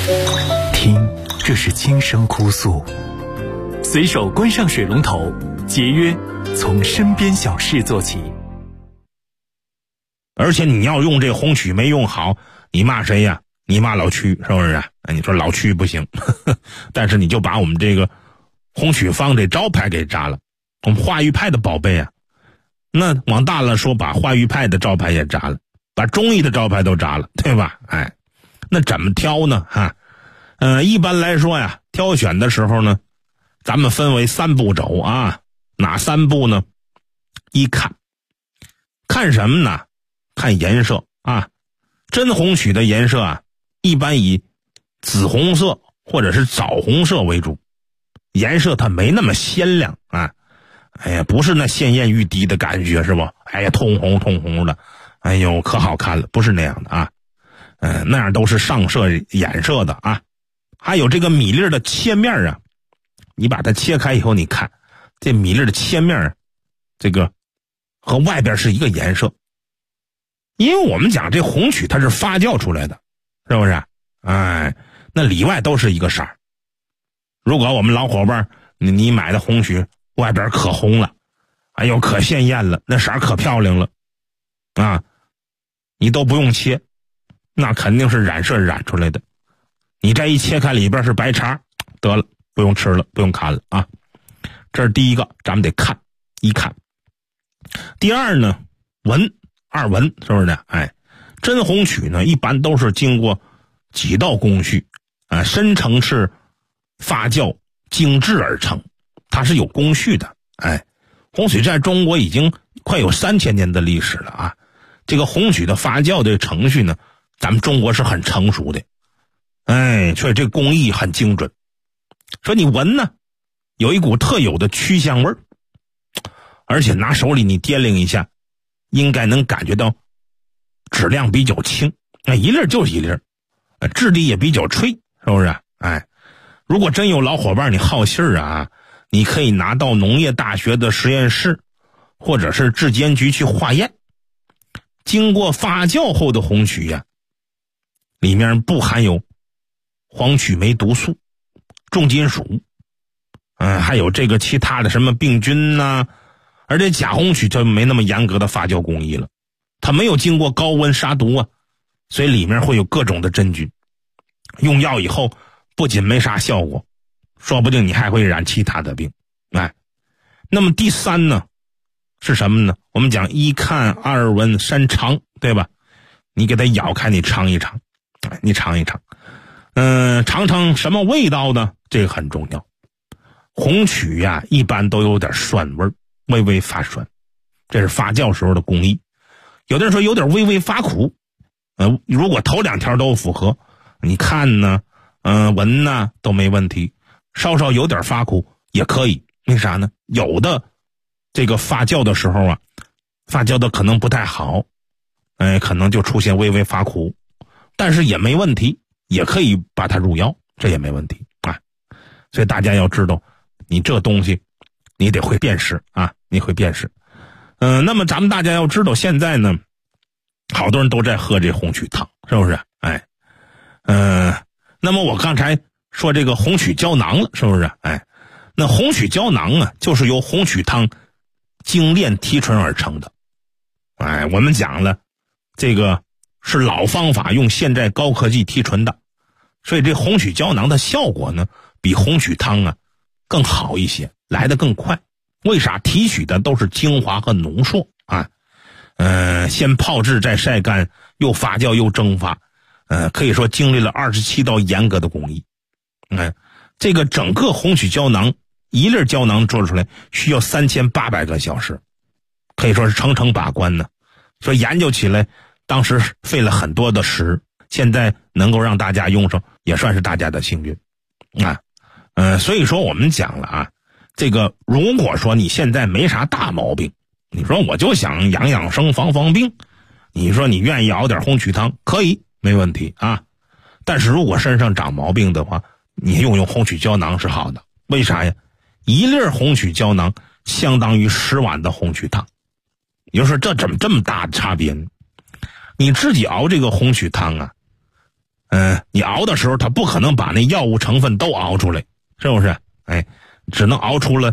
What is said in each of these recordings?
听，这是轻声哭诉。随手关上水龙头，节约从身边小事做起。 而且你要用这红曲没用好，你骂谁呀？你骂老屈，是不是啊？你说老屈不行，但是你就把我们这个红曲坊这招牌给炸了。我们华育派的宝贝啊，那往大了说，把华育派的招牌也炸了，把忠义的招牌都炸了，对吧？哎，那怎么挑呢？一般来说呀，挑选的时候呢，咱们分为3步骤啊。哪3步呢？一看什么呢？看颜色啊。真红曲的颜色啊，一般以紫红色或者是枣红色为主，颜色它没那么鲜亮啊。哎呀，不是那鲜艳欲滴的感觉，是不？哎呀，通红的，哎呦，可好看了，不是那样的啊。那样都是上色眼色的啊。还有这个米粒的切面啊，你把它切开以后，你看这米粒的切面，这个和外边是一个颜色。因为我们讲这红曲它是发酵出来的，是不是？哎，那里外都是一个色儿。如果我们老伙伴你买的红曲外边可红了，哎呦可鲜艳了，那色儿可漂亮了啊，你都不用切，那肯定是染色染出来的。你这一切开里边是白茬，得了，不用吃了，不用看了啊。这是第一个，咱们得看一看。第二呢，二闻，是不是的？哎，真红曲呢，一般都是经过几道工序啊，深层次发酵精制而成，它是有工序的。哎，红曲在中国已经快有3000年的历史了啊。这个红曲的发酵的程序呢，咱们中国是很成熟的。哎，所以这工艺很精准。说你闻呢，有一股特有的曲香味儿，而且拿手里你掂量一下，应该能感觉到质量比较轻，一粒就是一粒，质地也比较脆，是不是？哎，如果真有老伙伴你好信儿啊，你可以拿到农业大学的实验室或者是质监局去化验。经过发酵后的红曲呀，里面不含有黄曲霉毒素、重金属，还有这个其他的什么病菌呐。而且假红曲就没那么严格的发酵工艺了，它没有经过高温杀毒啊，所以里面会有各种的真菌。用药以后不仅没啥效果，说不定你还会染其他的病。哎，那么第3呢是什么呢？我们讲1看2闻3尝，对吧？你给它咬开，你尝一尝，你尝一尝，尝尝什么味道呢？这个很重要。红曲呀，一般都有点酸味儿，微微发酸，这是发酵时候的工艺。有的人说有点微微发苦，如果头2条都符合，你看呢，闻呢都没问题。稍稍有点发苦也可以，为啥呢？有的这个发酵的时候啊，发酵的可能不太好，可能就出现微微发苦，但是也没问题，也可以把它入药，这也没问题啊。所以大家要知道，你这东西你得会辨识啊，你会辨识。那么咱们大家要知道，现在呢，好多人都在喝这红曲汤，是不是？哎，那么我刚才说这个红曲胶囊了，是不是？哎，那红曲胶囊啊，就是由红曲汤精炼提纯而成的。哎，我们讲了，这个是老方法用现在高科技提纯的，所以这红曲胶囊的效果呢，比红曲汤啊更好一些，来得更快。为啥？提取的都是精华和浓缩啊，先泡制再晒干，又发酵又蒸发，可以说经历了27道严格的工艺。这个整个红曲胶囊一粒胶囊做出来需要3800个小时，可以说是层层把关呢。所以研究起来当时费了很多的时，现在能够让大家用上也算是大家的幸运啊。所以说我们讲了啊，这个如果说你现在没啥大毛病，你说我就想养养生防病，你说你愿意熬点红曲汤可以，没问题啊。但是如果身上长毛病的话，你用红曲胶囊是好的。为啥呀？一粒红曲胶囊相当于10碗的红曲汤。你就说这怎么这么大的差别呢？你自己熬这个红曲汤啊， 你熬的时候它不可能把那药物成分都熬出来，是不是？只能熬出了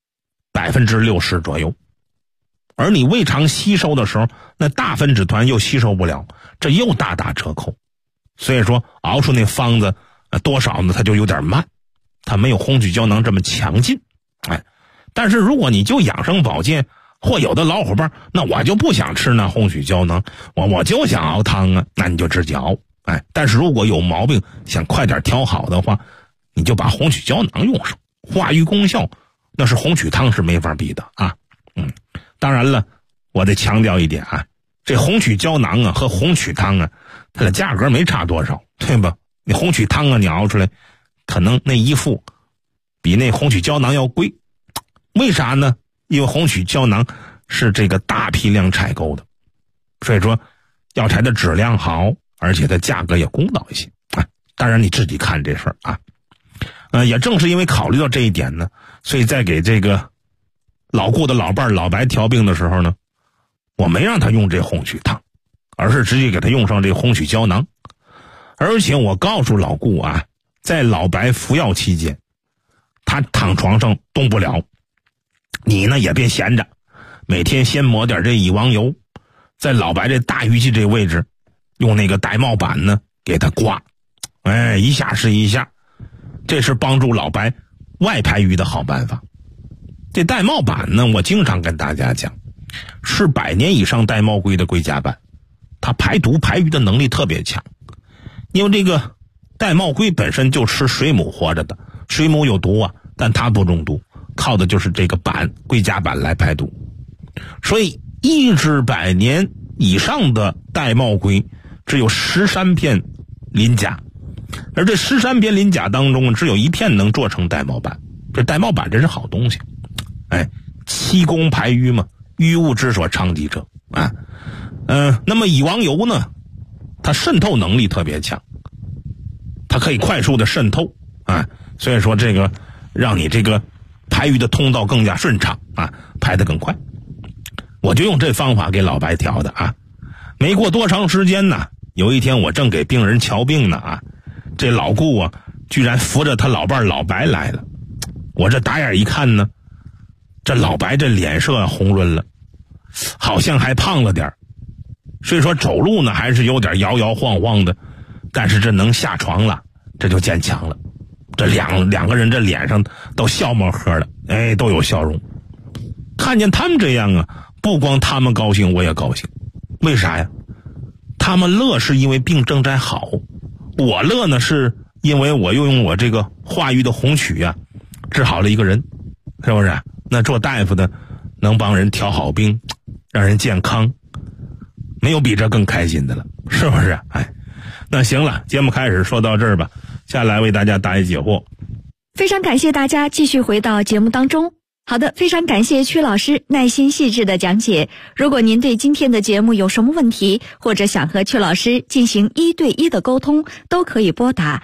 60%左右。而你胃肠吸收的时候，那大分子团又吸收不了，这又大打折扣。所以说熬出那方子多少呢，它就有点慢，它没有红曲胶囊这么强劲。但是如果你就养生保健，或有的老伙伴，那我就不想吃那红曲胶囊，我就想熬汤啊，那你就自己熬。但是如果有毛病想快点调好的话，你就把红曲胶囊用上，化瘀功效那是红曲汤是没法比的啊。当然了，我得强调一点啊，这红曲胶囊啊和红曲汤啊，它的价格没差多少，对吧？你红曲汤啊，你熬出来，可能那一副比那红曲胶囊要贵。为啥呢？因为红曲胶囊是这个大批量采购的，所以说药材的质量好，而且它价格也公道一些。当然你自己看这事儿啊。也正是因为考虑到这一点呢，所以在给这个老顾的老伴老白调病的时候呢，我没让他用这红曲汤，而是直接给他用上这红曲胶囊。而且我告诉老顾啊，在老白服药期间，他躺床上动不了，你呢也别闲着，每天先抹点这乙王油，在老白这大鱼际这位置，用那个玳瑁板呢给他刮，一下是一下，这是帮助老白外排瘀的好办法。这玳瑁板呢，我经常跟大家讲，是100年以上玳瑁龟的龟甲板，它排毒排瘀的能力特别强。因为这个玳瑁龟本身就吃水母活着的，水母有毒啊，但它不中毒，靠的就是这个板龟甲板来排毒。所以1只100年以上的玳瑁龟只有13片鳞甲，而这13片鳞甲当中只有1片能做成玳瑁板。这玳瑁板这是好东西，气功排瘀嘛，瘀物之所长积者啊。那么乙王油呢，它渗透能力特别强，它可以快速的渗透所以说这个让你这个排瘀的通道更加顺畅排得更快。我就用这方法给老白调的没过多长时间呢，有一天我正给病人瞧病呢这老顾居然扶着他老伴老白来了。我这打眼一看呢，这老白这脸色红润了，好像还胖了点，所以说走路呢还是有点摇摇晃晃的，但是这能下床了，这就坚强了。这两个人这脸上都笑呵呵的，都有笑容。看见他们这样不光他们高兴，我也高兴。为啥呀？他们乐是因为病正在好，我乐呢是因为我又用我这个化瘀的红曲治好了一个人，是不是？那做大夫的能帮人调好病，让人健康，没有比这更开心的了，是不是？那行了，节目开始说到这儿吧，下来为大家答疑解惑。 非常感谢大家继续回到节目当中。好的，非常感谢曲老师耐心细致的讲解。如果您对今天的节目有什么问题，或者想和曲老师进行1对1的沟通，都可以拨打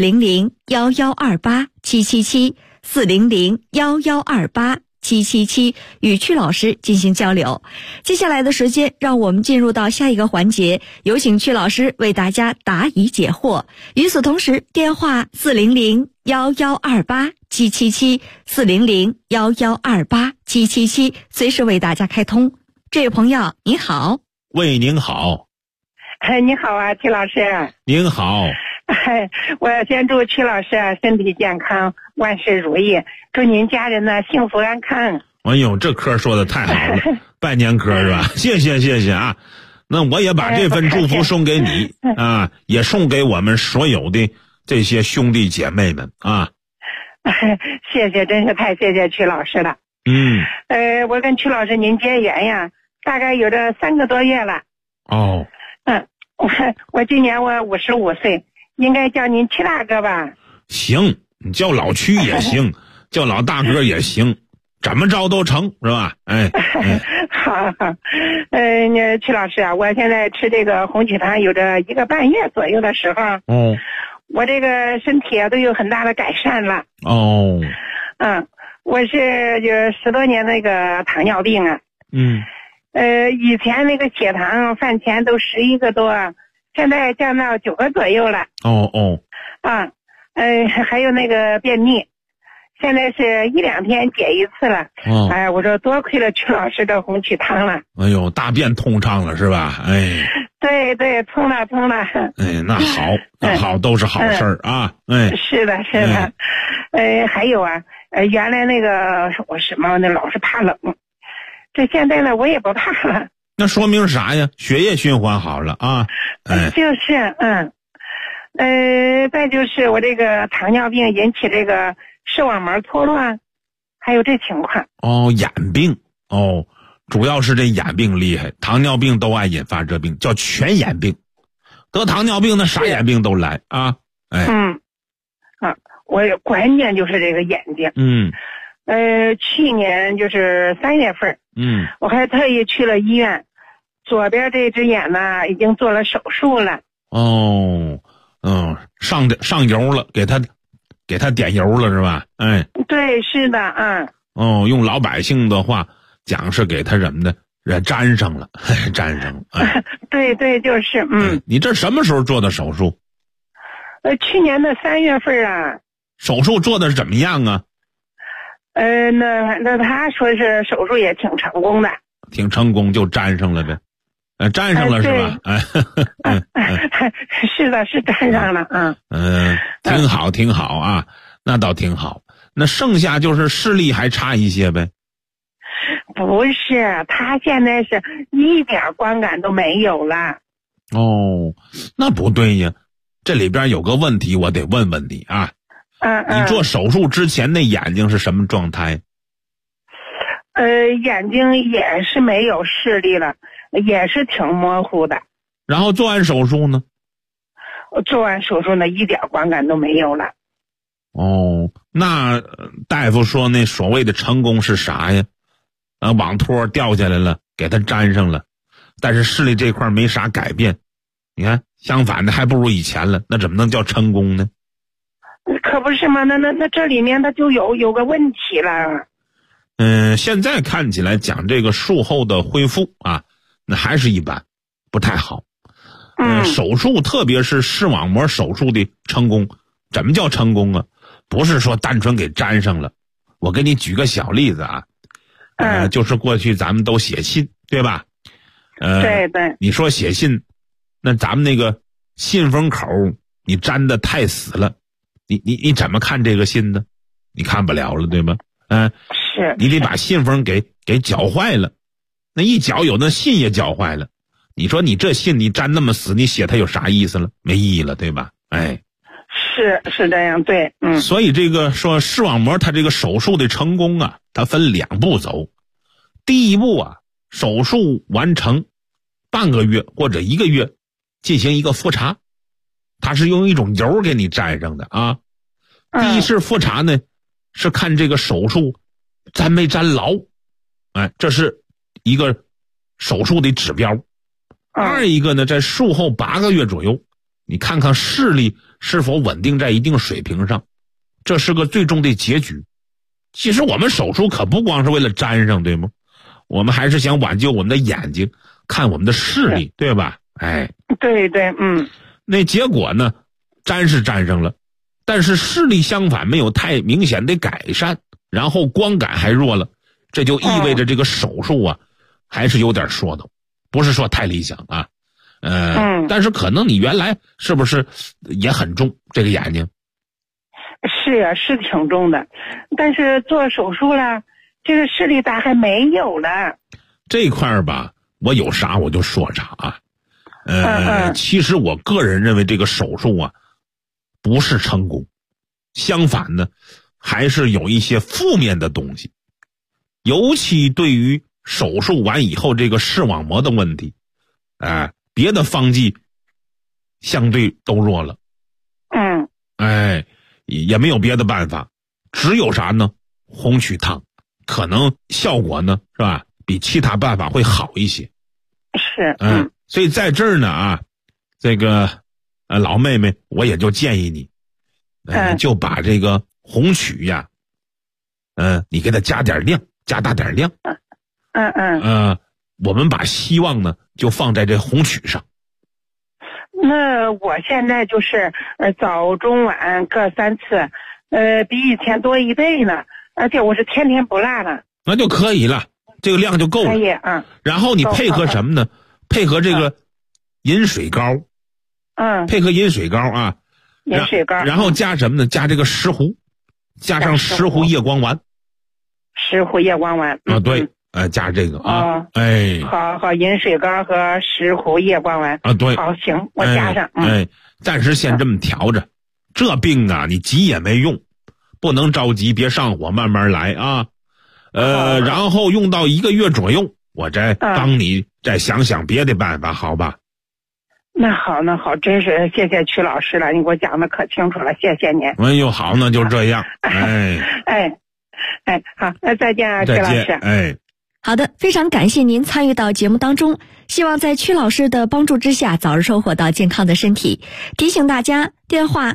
400-1128-777 400-1128-777与曲老师进行交流。接下来的时间，让我们进入到下一个环节，有请曲老师为大家答疑解惑。与此同时，电话400-1128-777 400-1128-777随时为大家开通。这位朋友您好。 喂，您好。 你好啊，曲老师。 您好。 我先祝曲老师身体健康，万事如意，祝您家人呢幸福安康。 哎呦，这嗑说的太好了，拜年嗑是吧？谢谢那我也把这份祝福送给你也送给我们所有的这些兄弟姐妹们谢谢，真是太谢谢曲老师了。我跟曲老师您结缘呀，大概有这3个多月了。我今年我55岁，应该叫您曲大哥吧？ 行，你叫老曲也行，叫老大哥也行，怎么着都成，是吧？ 好。曲老师我现在吃这个红曲汤有着1个半月左右的时候，我这个身体都有很大的改善了。我是有10多年那个糖尿病以前那个血糖饭前都11个多现在降到9个左右了。还有那个便秘，现在是1-2天解一次了。我说多亏了曲老师的红曲汤了。 哎呦，大便通畅了是吧？哎， 对，通了。 哎，那好，都是好事儿啊。哎， 是的。还有啊，原来那个我那老是怕冷，这现在呢我也不怕了。 那说明啥呀？血液循环好了啊。 就是再就是我这个糖尿病引起这个视网膜脱落，还有这情况。 眼病主要是这眼病厉害，糖尿病都爱引发这病，叫全眼病。得糖尿病那啥眼病都来啊。 我关键就是这个眼睛。去年就是3月份，我还特意去了医院，左边这只眼呢已经做了手术了。 上油了，给他点油了是吧？哎， 对，是的。 用老百姓的话讲是给他什么的粘上了。 对，就是。 你这什么时候做的手术？ 去年的3月份啊。 手术做的是怎么样啊？ 那他说是手术也挺成功的。 挺成功就粘上了呗。粘上了是吧？ 是的，是粘上了。 挺好啊，那倒挺好。那剩下就是视力还差一些呗？ 不是，他现在是一点观感都没有了。 那不对呀，这里边有个问题，我得问问你啊。你做手术之前那眼睛是什么状态？ 眼睛也是没有视力了，也是挺模糊的。 然后做完手术呢？ 做完手术呢，一点观感都没有了。 那大夫说那所谓的成功是啥呀？网托掉下来了，给他粘上了，但是视力这块没啥改变。你看，相反的还不如以前了，那怎么能叫成功呢？ 可不是吗？那这里面它就有个问题了。 现在看起来讲这个术后的恢复啊，那还是一般，不太好。手术特别是视网膜手术的成功，怎么叫成功啊？不是说单纯给粘上了。我给你举个小例子啊，就是过去咱们都写信，对吧？ 对， 你说写信，那咱们那个信封口你粘的太死了，你怎么看这个信呢？你看不了了，对吗？ 是， 你得把信封给搅坏了，那一搅有那信也搅坏了。你说你这信你粘那么死，你写它有啥意思了？没意义了，对吧？ 是这样，对。 所以这个说视网膜它这个手术的成功啊，它分2步走。第一步啊，手术完成半个月或者1个月进行一个复查，它是用一种油给你粘上的啊。第一次复查呢，是看这个手术粘没粘牢，这是一个手术的指标。二一个呢，在术后8个月左右，你看看视力是否稳定在一定水平上，这是个最终的结局。其实我们手术可不光是为了粘上，对吗？我们还是想挽救我们的眼睛，看我们的视力，对吧？ 对， 那结果呢，粘是粘上了，但是视力相反没有太明显的改善，然后光感还弱了，这就意味着这个手术啊，还是有点说头，不是说太理想啊。但是可能你原来是不是也很重这个眼睛？ 是挺重的，但是做手术了，这个视力咋还没有了？ 这块吧，我有啥我就说啥啊。其实我个人认为这个手术啊，不是成功，相反呢，还是有一些负面的东西，尤其对于手术完以后这个视网膜的问题，别的方剂相对都弱了，也没有别的办法，只有啥呢？红曲汤，可能效果呢是吧，比其他办法会好一些。 是， 所以在这儿呢这个老妹妹，我也就建议你，就把这个红曲呀，你给它加点量，加大点量。我们把希望呢就放在这红曲上。 那我现在就是早中晚各3次，比以前多1倍呢，而且我是天天不落的。 那就可以了，这个量就够了。 可以， 然后你配合什么呢？配合这个饮水膏。配合饮水膏啊。 饮水膏。 然后加什么呢？加这个石斛，加上石斛叶光丸。 石斛叶光丸。 对。加这个啊。 好，饮水膏和石斛叶光丸。 对。 好，行，我加上。 暂时先这么调着。这病啊，你急也没用，不能着急，别上火，慢慢来啊。然后用到1个月左右，我再帮你再想想别的办法，好吧？ 那好，真是谢谢曲老师了，你给我讲的可清楚了，谢谢您。 哎呦，好，那就这样。 好，那再见啊，曲老师。 好的，非常感谢您参与到节目当中，希望在曲老师的帮助之下，早日收获到健康的身体。提醒大家，电话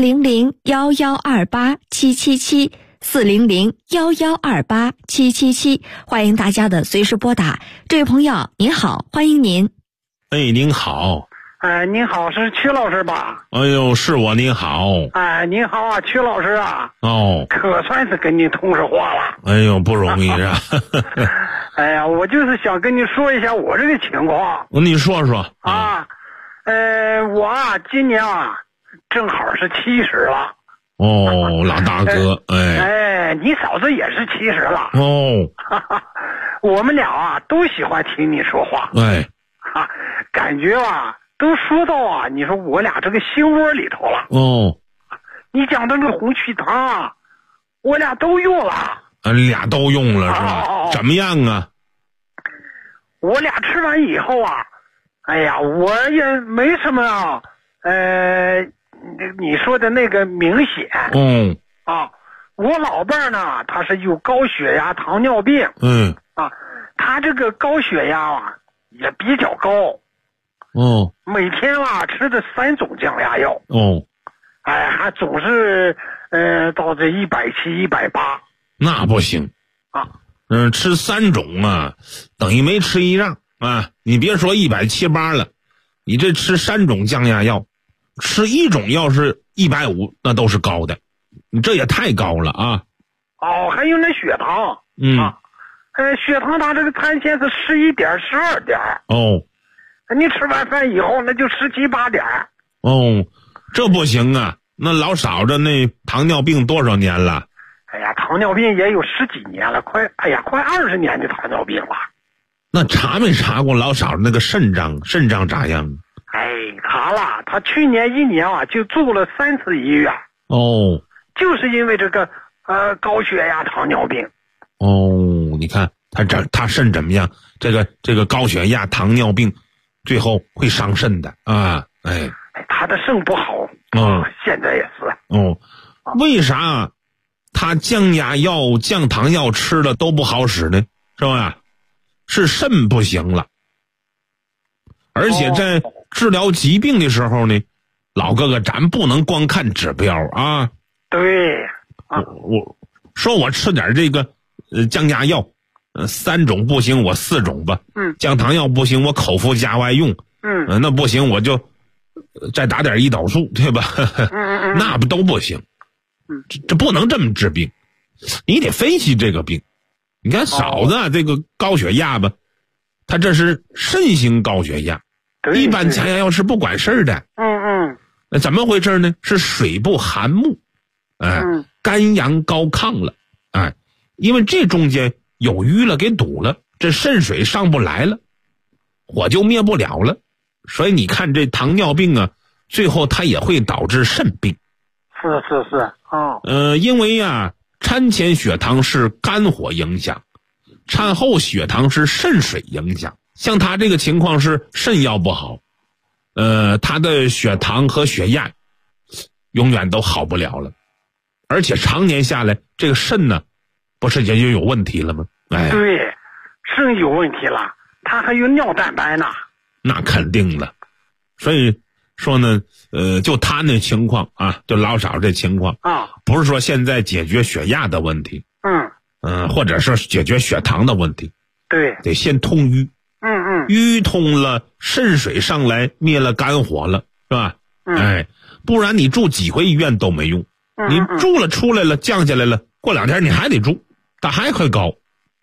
400-1128-777，400-1128-777，欢迎大家的随时拨打。这位朋友您好，欢迎您。 您好。 您好，是曲老师吧？ 哎呦，是我，您好。 您好啊，曲老师啊。可算是跟你通上话了。 哎呦，不容易啊。 哎呀，我就是想跟你说一下我这个情况。 你说说。 我今年正好是70了。 老大哥。 你嫂子也是70了。我们俩都喜欢听你说话。感觉都说到你说我俩这个心窝里头了。你讲的这个红曲糖我俩都用了。 俩都用了是吧？怎么样啊？ 我俩吃完以后哎呀，我也没什么你说的那个明显。我老伴儿呢，他是有高血压、糖尿病。他这个高血压也比较高。每天吃的3种降压药。还总是到这170、180。 那不行吃3种等于没吃1样你别说170、180了，你这吃3种降压药，吃1种药是150，那都是高的，你这也太高了还有那血糖。血糖它这个餐前是11点、12点。你吃完饭以后那就17、18点。 这不行啊！那老嫂子那糖尿病多少年了？ 糖尿病也有10几年了，快20年的糖尿病了。 那查没查过老嫂子那个肾脏咋样？ 查了，他去年1年就住了3次医院。就是因为这个高血压、糖尿病。 你看他肾怎么样？这个高血压、糖尿病，最后会伤肾的他的肾不好。现在也是。 为啥他降压药、降糖药吃的都不好使呢？是吧？是肾不行了。而且在治疗疾病的时候呢，老哥哥咱不能光看指标对。 我说我吃点这个降压药，3种不行我4种吧。降糖药不行我口服加外用。那不行我就再打点胰岛素，对吧？那不都不行。这不能这么治病，你得分析这个病。你看嫂子这个高血压吧，他这是肾型高血压，一般降压药是不管事儿的。那怎么回事呢？是水不含木，肝阳高亢了，因为这中间有淤了，给堵了，这肾水上不来了，火就灭不了了。所以你看这糖尿病最后它也会导致肾病。 是。 因为餐前血糖是肝火影响，餐后血糖是肾水影响。像他这个情况是肾要不好，他的血糖和血压永远都好不了了，而且常年下来，这个肾呢，不是也就有问题了吗？ 对，肾有问题了，他还有尿蛋白呢。 那肯定了，所以说呢，就他那情况就老嫂这情况不是说现在解决血压的问题，或者是解决血糖的问题， 对， 得先通瘀，淤通了，肾水上来灭了肝火了， 吧？不然你住几回医院都没用。你住了出来了，降下来了，过2天你还得住，它还会高。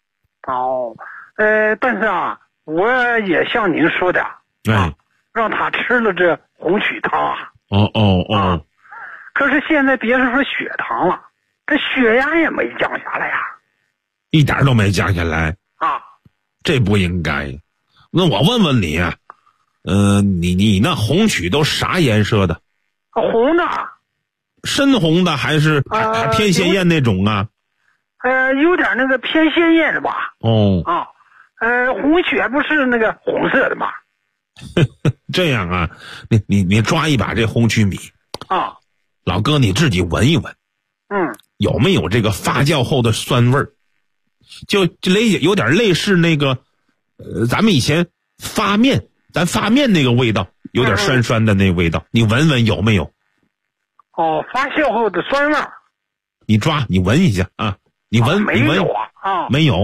但是啊，我也像您说的，让他吃了这红曲汤啊。可是现在别说血糖了，这血压也没降下来呀， 一点都没降下来啊， 这不应该。那我问问你啊，你那红曲都啥颜色的？ 红的。 深红的还是还偏鲜艳那种啊？ 有点那个偏鲜艳的吧。红血不是那个红色的吗？ 这样啊，你抓一把这红曲米啊， 老哥你自己闻一闻，有没有这个发酵后的酸味儿？就有点类似那个，咱们以前发面那个味道，有点酸酸的那个味道，你闻闻有没有？ 发酵后的酸味儿。 你闻一下啊，你闻， 没有啊？ 没有。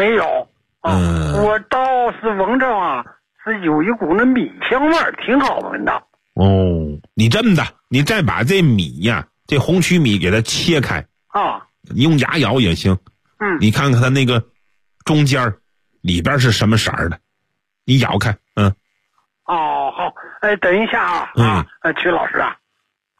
我倒是闻着啊，是有一股那米香味儿，挺好闻的。 你这么的，你再把这米呀，这红曲米给它切开你用牙咬也行。你看看它那个中间里边是什么色儿的，你咬开。 好，等一下曲老师啊。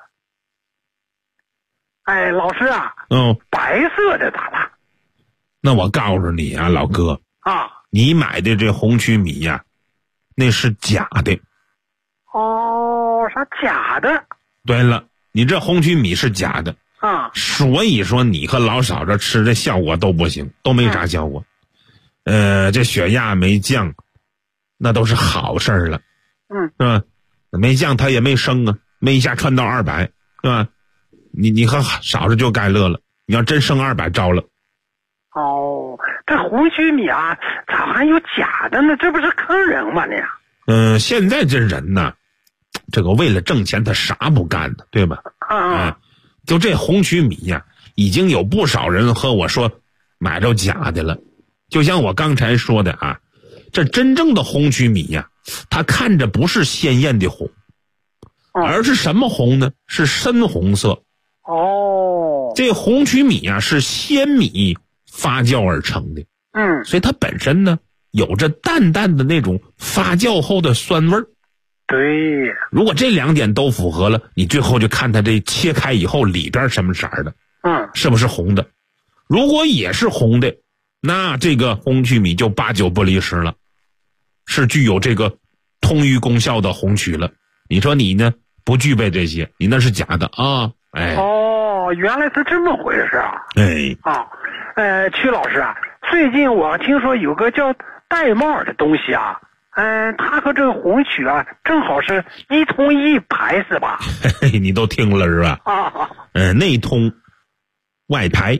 老师啊，白色的咋了？ 那我告诉你啊，老哥你买的这红曲米呀，那是假的。 啥假的？ 对了，你这红曲米是假的所以说你和老嫂子吃的效果都不行，都没啥效果。这血压没降，那都是好事儿了。是吧？没降他也没升啊，没一下窜到200，是吧？你和嫂子就该乐了，你要真升200招了。 这红曲米啊，咋还有假的呢？这不是坑人吗？你现在这人呢，这个为了挣钱他啥不干的，对吧？就这红曲米呀，已经有不少人和我说买着假的了。就像我刚才说的啊，这真正的红曲米呀，它看着不是鲜艳的红，而是什么红呢？是深红色。这红曲米呀，是鲜米发酵而成的。所以它本身呢，有着淡淡的那种发酵后的酸味儿。 对， 如果这2点都符合了，你最后就看它这切开以后里边什么色儿的，是不是红的？如果也是红的，那这个红曲米就8九不离10了，是具有这个通瘀功效的红曲了。你说你呢，不具备这些，你那是假的啊！ 原来是这么回事啊！曲老师啊，最近我听说有个叫玳瑁的东西啊，它和这个红曲啊，正好是一通一排，是吧？ 你都听了是吧？内通外排。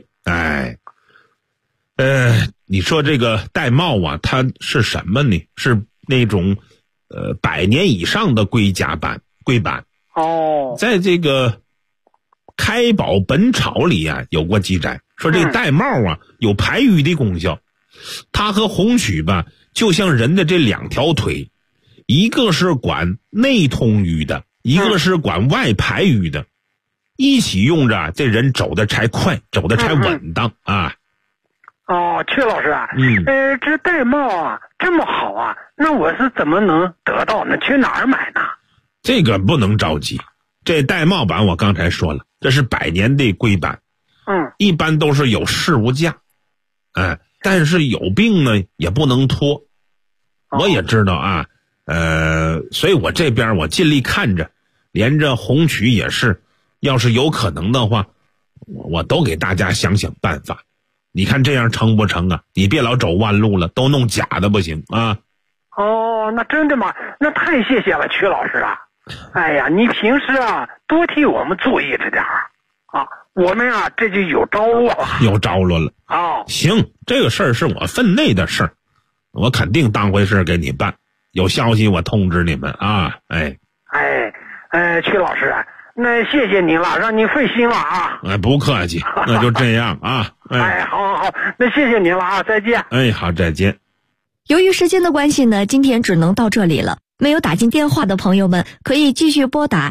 你说这个玳瑁啊，它是什么呢？是那种100年以上的龟板。在这个开宝本草里啊有过记载，说这个玳瑁啊有排瘀的功效。它和红曲吧，就像人的这2条腿，一个是管内通瘀的，一个是管外排瘀的，一起用着，这人走得才快，走得才稳当啊。 曲老师啊，这玳瑁啊这么好啊，那我是怎么能得到呢？去哪儿买呢？ 这个不能着急，这玳瑁板我刚才说了，这是100年的龟板，一般都是有市无价，但是有病呢也不能拖。我也知道啊，所以我这边我尽力看着，连着红曲也是，要是有可能的话，我都给大家想想办法。你看这样成不成啊？你别老走弯路了，都弄假的不行啊。 那真的吗？那太谢谢了，曲老师啊。你平时啊多替我们注意着点我们啊这就有着落了。 有着落了行，这个事儿是我分内的事儿，我肯定当回事给你办。有消息我通知你们啊。 曲老师，那谢谢您了，让您费心了啊。 不客气，那就这样啊。 好，那谢谢您了啊，再见。 好，再见。 由于时间的关系呢，今天只能到这里了。 没有打进电话的朋友们，可以继续拨打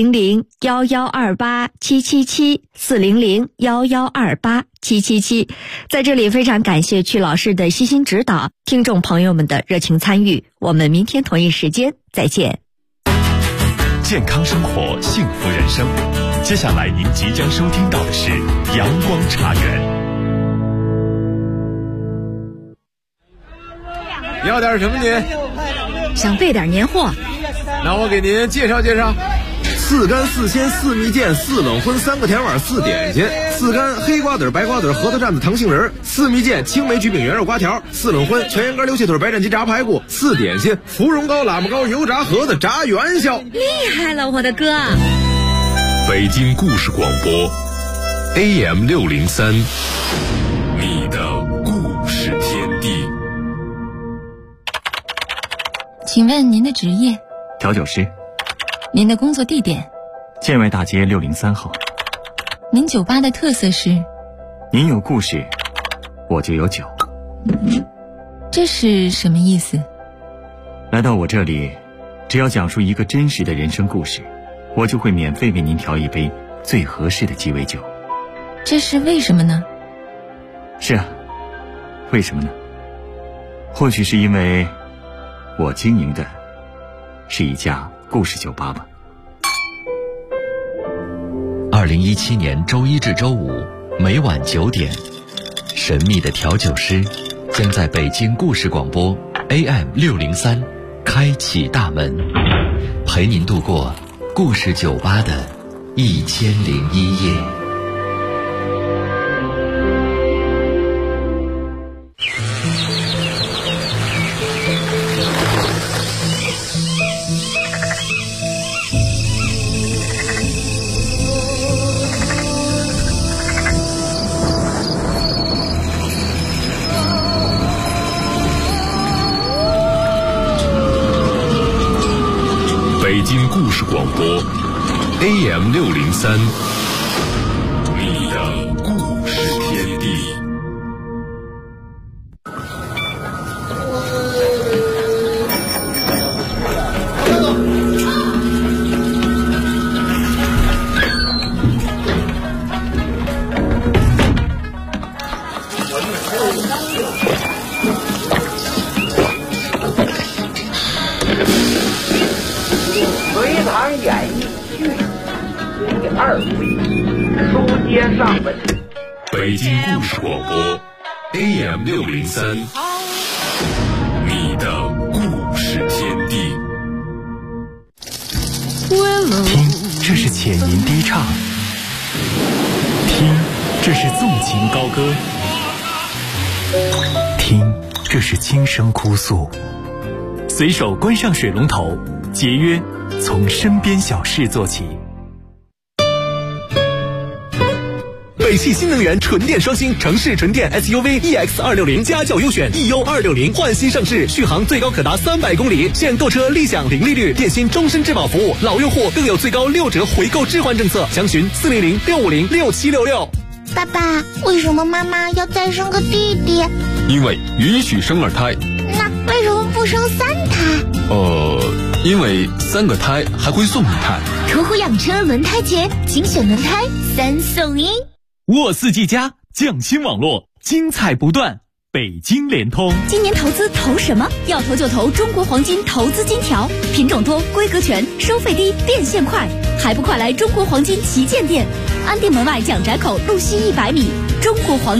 400-1128-777，400-1128-777。在这里非常感谢曲老师的悉心指导，听众朋友们的热情参与。我们明天同一时间再见。 健康生活，幸福人生。接下来您即将收听到的是阳光茶园。 要点什么您？ 想备点年货， 那我给您介绍介绍。4干4鲜4蜜饯4冷荤3个甜碗4点心，4干黑瓜子白瓜子核桃蘸子糖杏仁，4蜜饯青梅焗饼圆肉瓜条，4冷荤全羊肝溜切腿白斩鸡炸排骨，4点心芙蓉糕喇嘛糕油炸盒子炸元宵。 厉害了我的哥！ 北京故事广播 AM603， 你的故事天地。 请问您的职业？ 调酒师。 您的工作地点？ 建外大街603号。 您酒吧的特色是？ 您有故事，我就有酒。 这是什么意思？ 来到我这里，只要讲述一个真实的人生故事，我就会免费为您调一杯最合适的鸡尾酒。 这是为什么呢？ 是啊，为什么呢？或许是因为我经营的是一家故事酒吧吧。 2017年周一至周五每晚9点，神秘的调酒师将在北京故事广播 AM603 开启大门，陪您度过故事酒吧的1001夜。 北京故事广播 AM603， 你的故事天地。 书接上文。 北京故事广播 AM603， 你的故事天地。听，这是浅吟低唱；听，这是纵情高歌；听，这是轻声哭诉。随手关上水龙头，节约从身边小事做起。北汽新能源纯电双星城市纯电 SUV EX260， 家教优选 EU260 焕新上市，续航最高可达300公里，现购车立享零利率，电信终身质保服务，老用户更有最高6折回购置换政策，详询400-650-6766。 爸爸，为什么妈妈要再生个弟弟？ 因为允许生2胎。 那为什么不生3胎？ 因为3个胎还会送1胎。 途虎养车轮胎节，精选轮胎3送1。 沃四 G 加匠心网络，精彩不断。北京联通， 今年投资投什么？要投就投中国黄金投资金条，品种多，规格全，收费低，变现快，还不快来中国黄金旗舰店？安定门外蒋宅口路西100米，中国黄金